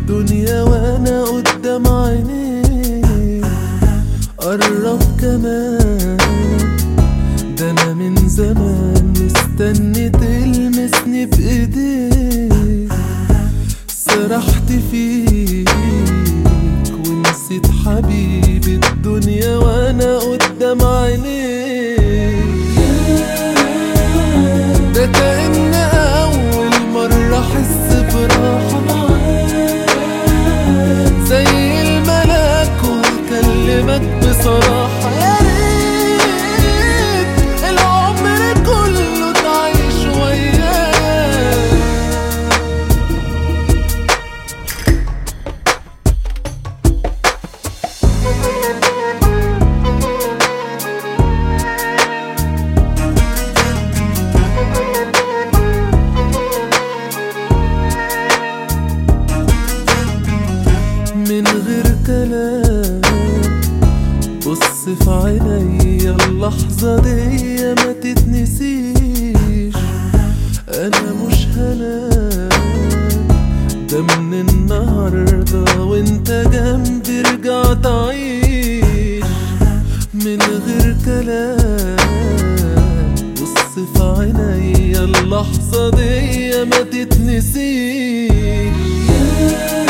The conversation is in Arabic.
الدنيا وانا قدام عينيك. قرب كمان، ده انا من زمان مستني تلمسني بايديك. سرحت فيك ونسيت حبيبي الدنيا وانا قدام عينيك. ده كأن اول مرة احس براحة زي الملاك وهكلمك بصراحة. يا ريت العمر كله تعيش وياك. من غير كلام بص في عينيا، اللحظة دي ما تتنسيش. أنا مش هنام، ده من النهاردة وانت جنبي رجعت أعيش. من غير كلام بص في عينيا، اللحظة دي ما تتنسيش.